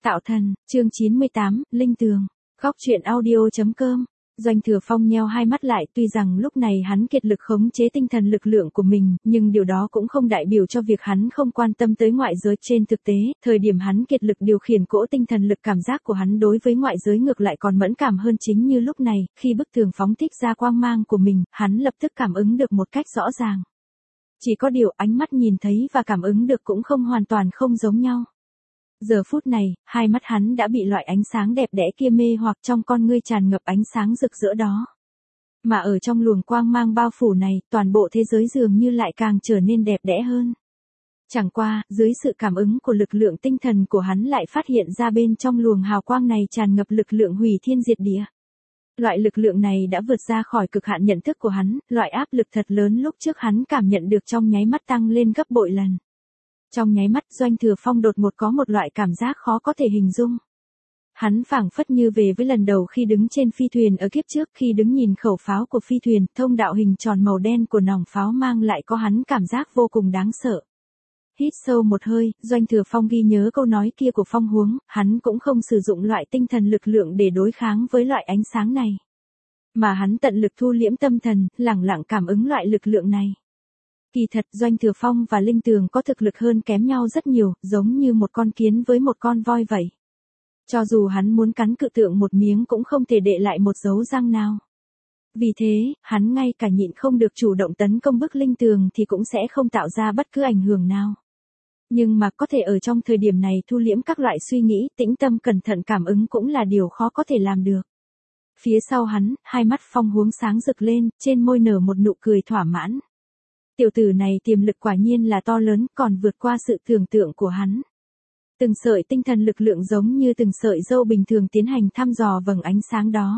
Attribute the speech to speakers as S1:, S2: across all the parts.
S1: Tạo thần, chương 98, Linh Tường. Góc truyện audio.com. Doanh Thừa Phong nheo hai mắt lại, tuy rằng lúc này hắn kiệt lực khống chế tinh thần lực lượng của mình, nhưng điều đó cũng không đại biểu cho việc hắn không quan tâm tới ngoại giới. Trên thực tế, thời điểm hắn kiệt lực điều khiển cỗ tinh thần lực, cảm giác của hắn đối với ngoại giới ngược lại còn mẫn cảm hơn. Chính như lúc này, khi bức tường phóng thích ra quang mang của mình, hắn lập tức cảm ứng được một cách rõ ràng. Chỉ có điều ánh mắt nhìn thấy và cảm ứng được cũng không hoàn toàn không giống nhau. Giờ phút này, hai mắt hắn đã bị loại ánh sáng đẹp đẽ kia mê hoặc, trong con ngươi tràn ngập ánh sáng rực rỡ đó. Mà ở trong luồng quang mang bao phủ này, toàn bộ thế giới dường như lại càng trở nên đẹp đẽ hơn. Chẳng qua, dưới sự cảm ứng của lực lượng tinh thần của hắn lại phát hiện ra bên trong luồng hào quang này tràn ngập lực lượng hủy thiên diệt địa. Loại lực lượng này đã vượt ra khỏi cực hạn nhận thức của hắn, loại áp lực thật lớn lúc trước hắn cảm nhận được trong nháy mắt tăng lên gấp bội lần. Trong nháy mắt, Doanh Thừa Phong đột ngột có một loại cảm giác khó có thể hình dung. Hắn phảng phất như về với lần đầu khi đứng trên phi thuyền ở kiếp trước, khi đứng nhìn khẩu pháo của phi thuyền, thông đạo hình tròn màu đen của nòng pháo mang lại có hắn cảm giác vô cùng đáng sợ. Hít sâu một hơi, Doanh Thừa Phong ghi nhớ câu nói kia của Phong Huống, hắn cũng không sử dụng loại tinh thần lực lượng để đối kháng với loại ánh sáng này. Mà hắn tận lực thu liễm tâm thần, lẳng lặng cảm ứng loại lực lượng này. Kỳ thật, Doanh Thừa Phong và Linh Tường có thực lực hơn kém nhau rất nhiều, giống như một con kiến với một con voi vậy. Cho dù hắn muốn cắn cự tượng một miếng cũng không thể để lại một dấu răng nào. Vì thế, hắn ngay cả nhịn không được chủ động tấn công bức Linh Tường thì cũng sẽ không tạo ra bất cứ ảnh hưởng nào. Nhưng mà có thể ở trong thời điểm này thu liễm các loại suy nghĩ, tĩnh tâm cẩn thận cảm ứng cũng là điều khó có thể làm được. Phía sau hắn, hai mắt Phong Huống sáng rực lên, trên môi nở một nụ cười thỏa mãn. Tiểu tử này tiềm lực quả nhiên là to lớn, còn vượt qua sự tưởng tượng của hắn. Từng sợi tinh thần lực lượng giống như từng sợi dâu bình thường tiến hành thăm dò vầng ánh sáng đó.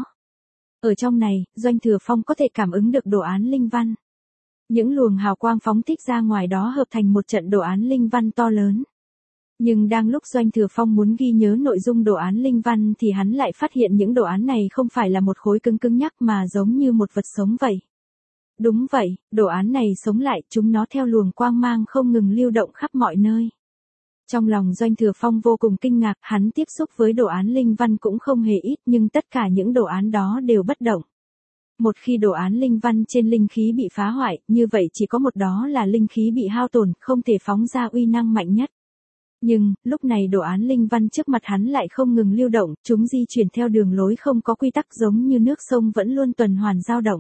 S1: Ở trong này, Doanh Thừa Phong có thể cảm ứng được đồ án linh văn. Những luồng hào quang phóng thích ra ngoài đó hợp thành một trận đồ án linh văn to lớn. Nhưng đang lúc Doanh Thừa Phong muốn ghi nhớ nội dung đồ án linh văn thì hắn lại phát hiện những đồ án này không phải là một khối cứng cứng nhắc mà giống như một vật sống vậy. Đúng vậy, đồ án này sống lại, chúng nó theo luồng quang mang không ngừng lưu động khắp mọi nơi. Trong lòng Doanh Thừa Phong vô cùng kinh ngạc, hắn tiếp xúc với đồ án linh văn cũng không hề ít nhưng tất cả những đồ án đó đều bất động. Một khi đồ án linh văn trên linh khí bị phá hoại, như vậy chỉ có một đó là linh khí bị hao tổn, không thể phóng ra uy năng mạnh nhất. Nhưng, lúc này đồ án linh văn trước mặt hắn lại không ngừng lưu động, chúng di chuyển theo đường lối không có quy tắc giống như nước sông vẫn luôn tuần hoàn dao động.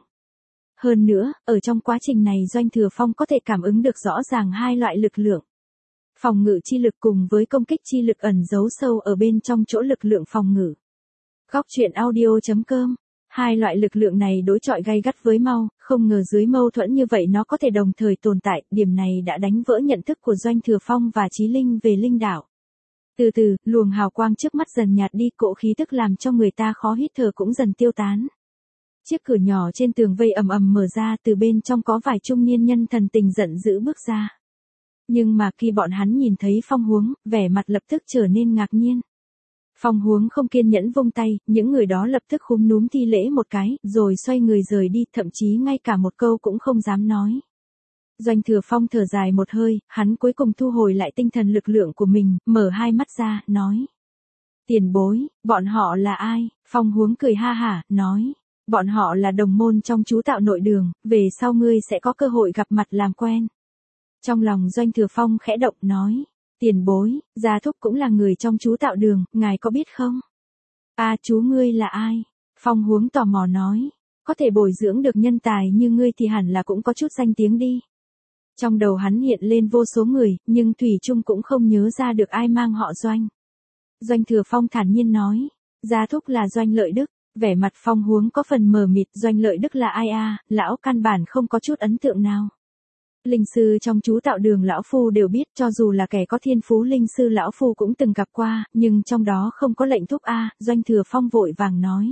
S1: Hơn nữa, ở trong quá trình này Doanh Thừa Phong có thể cảm ứng được rõ ràng hai loại lực lượng. Phòng ngự chi lực cùng với công kích chi lực ẩn giấu sâu ở bên trong chỗ lực lượng phòng ngự. Góc truyện audio.com. Hai loại lực lượng này đối chọi gay gắt với nhau, không ngờ dưới mâu thuẫn như vậy nó có thể đồng thời tồn tại, điểm này đã đánh vỡ nhận thức của Doanh Thừa Phong và Chí Linh về linh đạo. Từ từ, luồng hào quang trước mắt dần nhạt đi, cỗ khí tức làm cho người ta khó hít thở cũng dần tiêu tán. Chiếc cửa nhỏ trên tường vây ầm ầm mở ra, từ bên trong có vài trung niên nhân thần tình giận dữ bước ra. Nhưng mà khi bọn hắn nhìn thấy Phong Huống, vẻ mặt lập tức trở nên ngạc nhiên. Phong Huống không kiên nhẫn vung tay, những người đó lập tức khúm núm thi lễ một cái, rồi xoay người rời đi, thậm chí ngay cả một câu cũng không dám nói. Doanh Thừa Phong thở dài một hơi, hắn cuối cùng thu hồi lại tinh thần lực lượng của mình, mở hai mắt ra, nói. Tiền bối, bọn họ là ai? Phong Huống cười ha hả, nói. Bọn họ là đồng môn trong chú tạo nội đường, về sau ngươi sẽ có cơ hội gặp mặt làm quen. Trong lòng Doanh Thừa Phong khẽ động nói, tiền bối, Gia Thúc cũng là người trong chú tạo đường, ngài có biết không? Chú ngươi là ai? Phong Huống tò mò nói, có thể bồi dưỡng được nhân tài như ngươi thì hẳn là cũng có chút danh tiếng đi. Trong đầu hắn hiện lên vô số người, nhưng thủy chung cũng không nhớ ra được ai mang họ Doanh. Doanh Thừa Phong thản nhiên nói, Gia Thúc là Doanh Lợi Đức. Vẻ mặt Phong Huống có phần mờ mịt, Doanh Lợi Đức là ai lão căn bản không có chút ấn tượng nào. Linh sư trong chú tạo đường lão phu đều biết, cho dù là kẻ có thiên phú linh sư lão phu cũng từng gặp qua, nhưng trong đó không có lệnh thúc Doanh Thừa Phong vội vàng nói.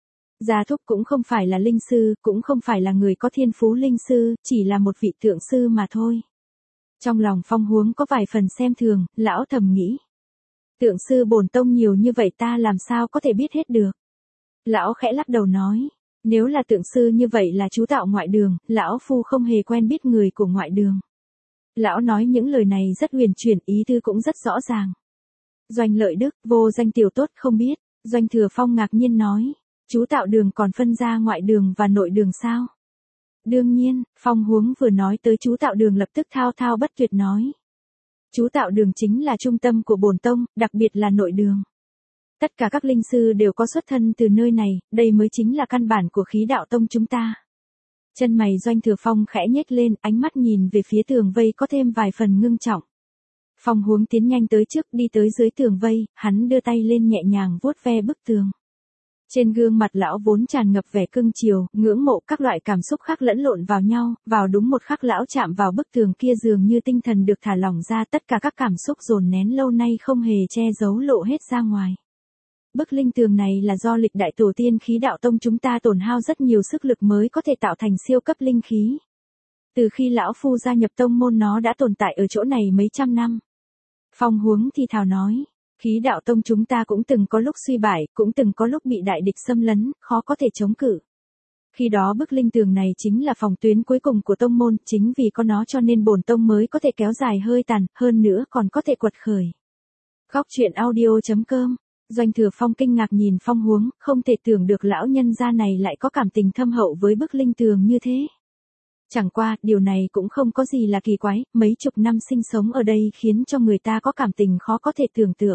S1: Gia Thúc cũng không phải là linh sư, cũng không phải là người có thiên phú linh sư, chỉ là một vị tượng sư mà thôi. Trong lòng Phong Huống có vài phần xem thường, lão thầm nghĩ. Tượng sư bổn tông nhiều như vậy ta làm sao có thể biết hết được. Lão khẽ lắc đầu nói, nếu là tượng sư như vậy là chú tạo ngoại đường, lão phu không hề quen biết người của ngoại đường. Lão nói những lời này rất huyền chuyển, ý tứ cũng rất rõ ràng. Doanh Lợi Đức, vô danh tiểu tốt không biết. Doanh Thừa Phong ngạc nhiên nói. Chú Tạo Đường còn phân ra ngoại đường và nội đường sao? Đương nhiên, Phong Huống vừa nói tới chú Tạo Đường lập tức thao thao bất tuyệt nói. Chú Tạo Đường chính là trung tâm của bổn tông, đặc biệt là nội đường. Tất cả các linh sư đều có xuất thân từ nơi này, đây mới chính là căn bản của khí đạo tông chúng ta. Chân mày Doanh Thừa Phong khẽ nhếch lên, ánh mắt nhìn về phía tường vây có thêm vài phần ngưng trọng. Phong Huống tiến nhanh tới trước, đi tới dưới tường vây, hắn đưa tay lên nhẹ nhàng vuốt ve bức tường. Trên gương mặt lão vốn tràn ngập vẻ cưng chiều, ngưỡng mộ các loại cảm xúc khác lẫn lộn vào nhau, vào đúng một khắc lão chạm vào bức tường kia dường như tinh thần được thả lỏng ra, tất cả các cảm xúc dồn nén lâu nay không hề che giấu lộ hết ra ngoài. Bức linh tường này là do lịch đại tổ tiên khí đạo tông chúng ta tổn hao rất nhiều sức lực mới có thể tạo thành siêu cấp linh khí. Từ khi lão phu gia nhập tông môn nó đã tồn tại ở chỗ này mấy trăm năm. Phong Huống thì thào nói, khí đạo tông chúng ta cũng từng có lúc suy bại, cũng từng có lúc bị đại địch xâm lấn, khó có thể chống cự. Khi đó bức linh tường này chính là phòng tuyến cuối cùng của tông môn, chính vì có nó cho nên bổn tông mới có thể kéo dài hơi tàn, hơn nữa còn có thể quật khởi. Góc truyện audio.com. Doanh Thừa Phong kinh ngạc nhìn Phong Huống, không thể tưởng được lão nhân gia này lại có cảm tình thâm hậu với bức linh tường như thế. Chẳng qua, điều này cũng không có gì là kỳ quái, mấy chục năm sinh sống ở đây khiến cho người ta có cảm tình khó có thể tưởng tượng.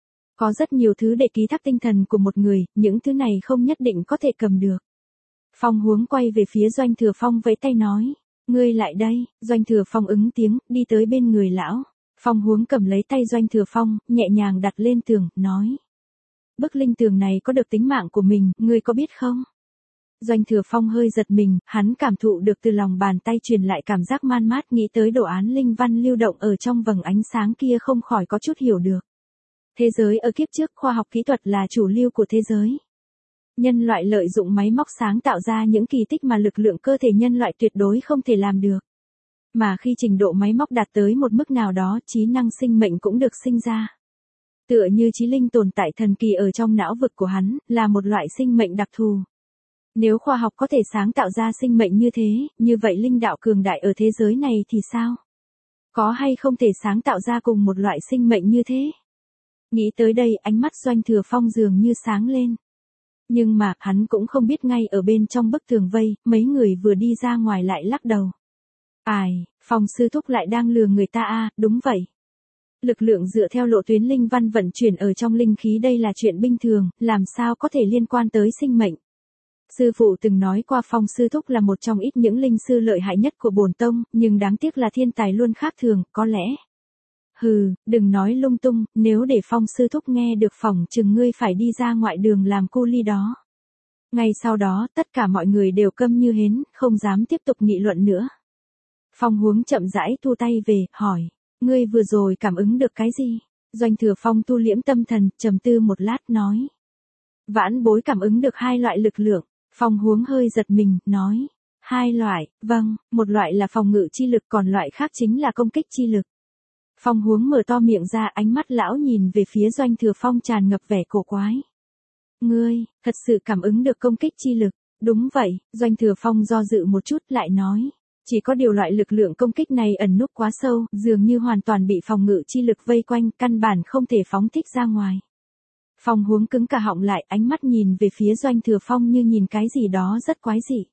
S1: Có rất nhiều thứ để ký thác tinh thần của một người, những thứ này không nhất định có thể cầm được. Phong Huống quay về phía Doanh Thừa Phong vẫy tay nói, ngươi lại đây. Doanh Thừa Phong ứng tiếng, đi tới bên người lão. Phong Huống cầm lấy tay Doanh Thừa Phong, nhẹ nhàng đặt lên tường, nói. Bức linh tường này có được tính mạng của mình, ngươi có biết không? Doanh Thừa Phong hơi giật mình, hắn cảm thụ được từ lòng bàn tay truyền lại cảm giác man mát, nghĩ tới đồ án linh văn lưu động ở trong vầng ánh sáng kia không khỏi có chút hiểu được. Thế giới ở kiếp trước khoa học kỹ thuật là chủ lưu của thế giới. Nhân loại lợi dụng máy móc sáng tạo ra những kỳ tích mà lực lượng cơ thể nhân loại tuyệt đối không thể làm được. Mà khi trình độ máy móc đạt tới một mức nào đó, trí năng sinh mệnh cũng được sinh ra. Tựa như trí linh tồn tại thần kỳ ở trong não vực của hắn, là một loại sinh mệnh đặc thù. Nếu khoa học có thể sáng tạo ra sinh mệnh như thế, như vậy linh đạo cường đại ở thế giới này thì sao? Có hay không thể sáng tạo ra cùng một loại sinh mệnh như thế? Nghĩ tới đây, ánh mắt Doanh Thừa Phong dường như sáng lên. Nhưng mà, hắn cũng không biết ngay ở bên trong bức tường vây, mấy người vừa đi ra ngoài lại lắc đầu. Ai, Phong sư thúc lại đang lừa người ta à, đúng vậy. Lực lượng dựa theo lộ tuyến linh văn vận chuyển ở trong linh khí đây là chuyện bình thường, làm sao có thể liên quan tới sinh mệnh. Sư phụ từng nói qua Phong sư thúc là một trong ít những linh sư lợi hại nhất của bổn tông, nhưng đáng tiếc là thiên tài luôn khác thường, có lẽ. Hừ, đừng nói lung tung, nếu để Phong sư thúc nghe được phỏng chừng ngươi phải đi ra ngoại đường làm cu ly đó. Ngay sau đó, tất cả mọi người đều câm như hến, không dám tiếp tục nghị luận nữa. Phong Huống chậm rãi thu tay về, hỏi, ngươi vừa rồi cảm ứng được cái gì? Doanh Thừa Phong thu liễm tâm thần, trầm tư một lát, nói. Vãn bối cảm ứng được hai loại lực lượng. Phong Huống hơi giật mình, nói. Hai loại, vâng, một loại là phòng ngự chi lực, còn loại khác chính là công kích chi lực. Phong Huống mở to miệng ra, ánh mắt lão nhìn về phía Doanh Thừa Phong tràn ngập vẻ cổ quái. Ngươi, thật sự cảm ứng được công kích chi lực. Đúng vậy, Doanh Thừa Phong do dự một chút lại nói. Chỉ có điều loại lực lượng công kích này ẩn núp quá sâu, dường như hoàn toàn bị phòng ngự chi lực vây quanh, căn bản không thể phóng thích ra ngoài. Phong Huống cứng cả họng lại, ánh mắt nhìn về phía Doanh Thừa Phong như nhìn cái gì đó rất quái dị.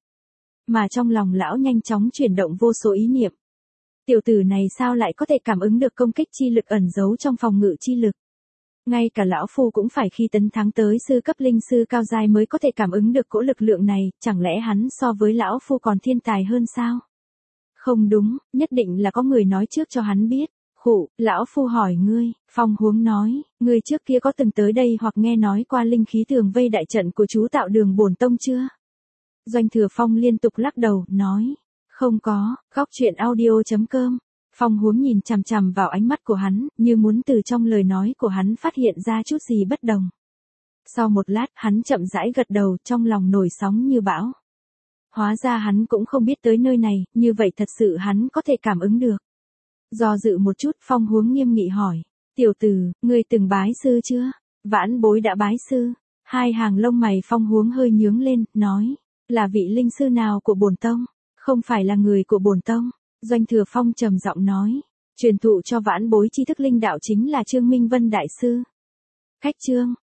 S1: Mà trong lòng lão nhanh chóng chuyển động vô số ý niệm. Tiểu tử này sao lại có thể cảm ứng được công kích chi lực ẩn giấu trong phòng ngự chi lực? Ngay cả lão phu cũng phải khi tấn thắng tới sư cấp linh sư cao giai mới có thể cảm ứng được cỗ lực lượng này, chẳng lẽ hắn so với lão phu còn thiên tài hơn sao? Không đúng, nhất định là có người nói trước cho hắn biết. Khụ, lão phu hỏi ngươi, Phong Huống nói, ngươi trước kia có từng tới đây hoặc nghe nói qua linh khí tường vây đại trận của chú Tạo Đường bổn tông chưa? Doanh Thừa Phong liên tục lắc đầu, nói, không có. Góc truyện audio.com. Phong Huống nhìn chằm chằm vào ánh mắt của hắn, như muốn từ trong lời nói của hắn phát hiện ra chút gì bất đồng. Sau một lát, hắn chậm rãi gật đầu, trong lòng nổi sóng như bão. Hóa ra hắn cũng không biết tới nơi này, như vậy thật sự hắn có thể cảm ứng được. Do dự một chút, Phong Huống nghiêm nghị hỏi, tiểu tử, ngươi từng bái sư chưa? Vãn bối đã bái sư. Hai hàng lông mày Phong Huống hơi nhướng lên, nói, là vị linh sư nào của bổn tông? Không phải là người của bổn tông. Doanh Thừa Phong trầm giọng nói, Truyền thụ cho vãn bối tri thức linh đạo chính là Trương Minh Vân Đại Sư. Khách chương.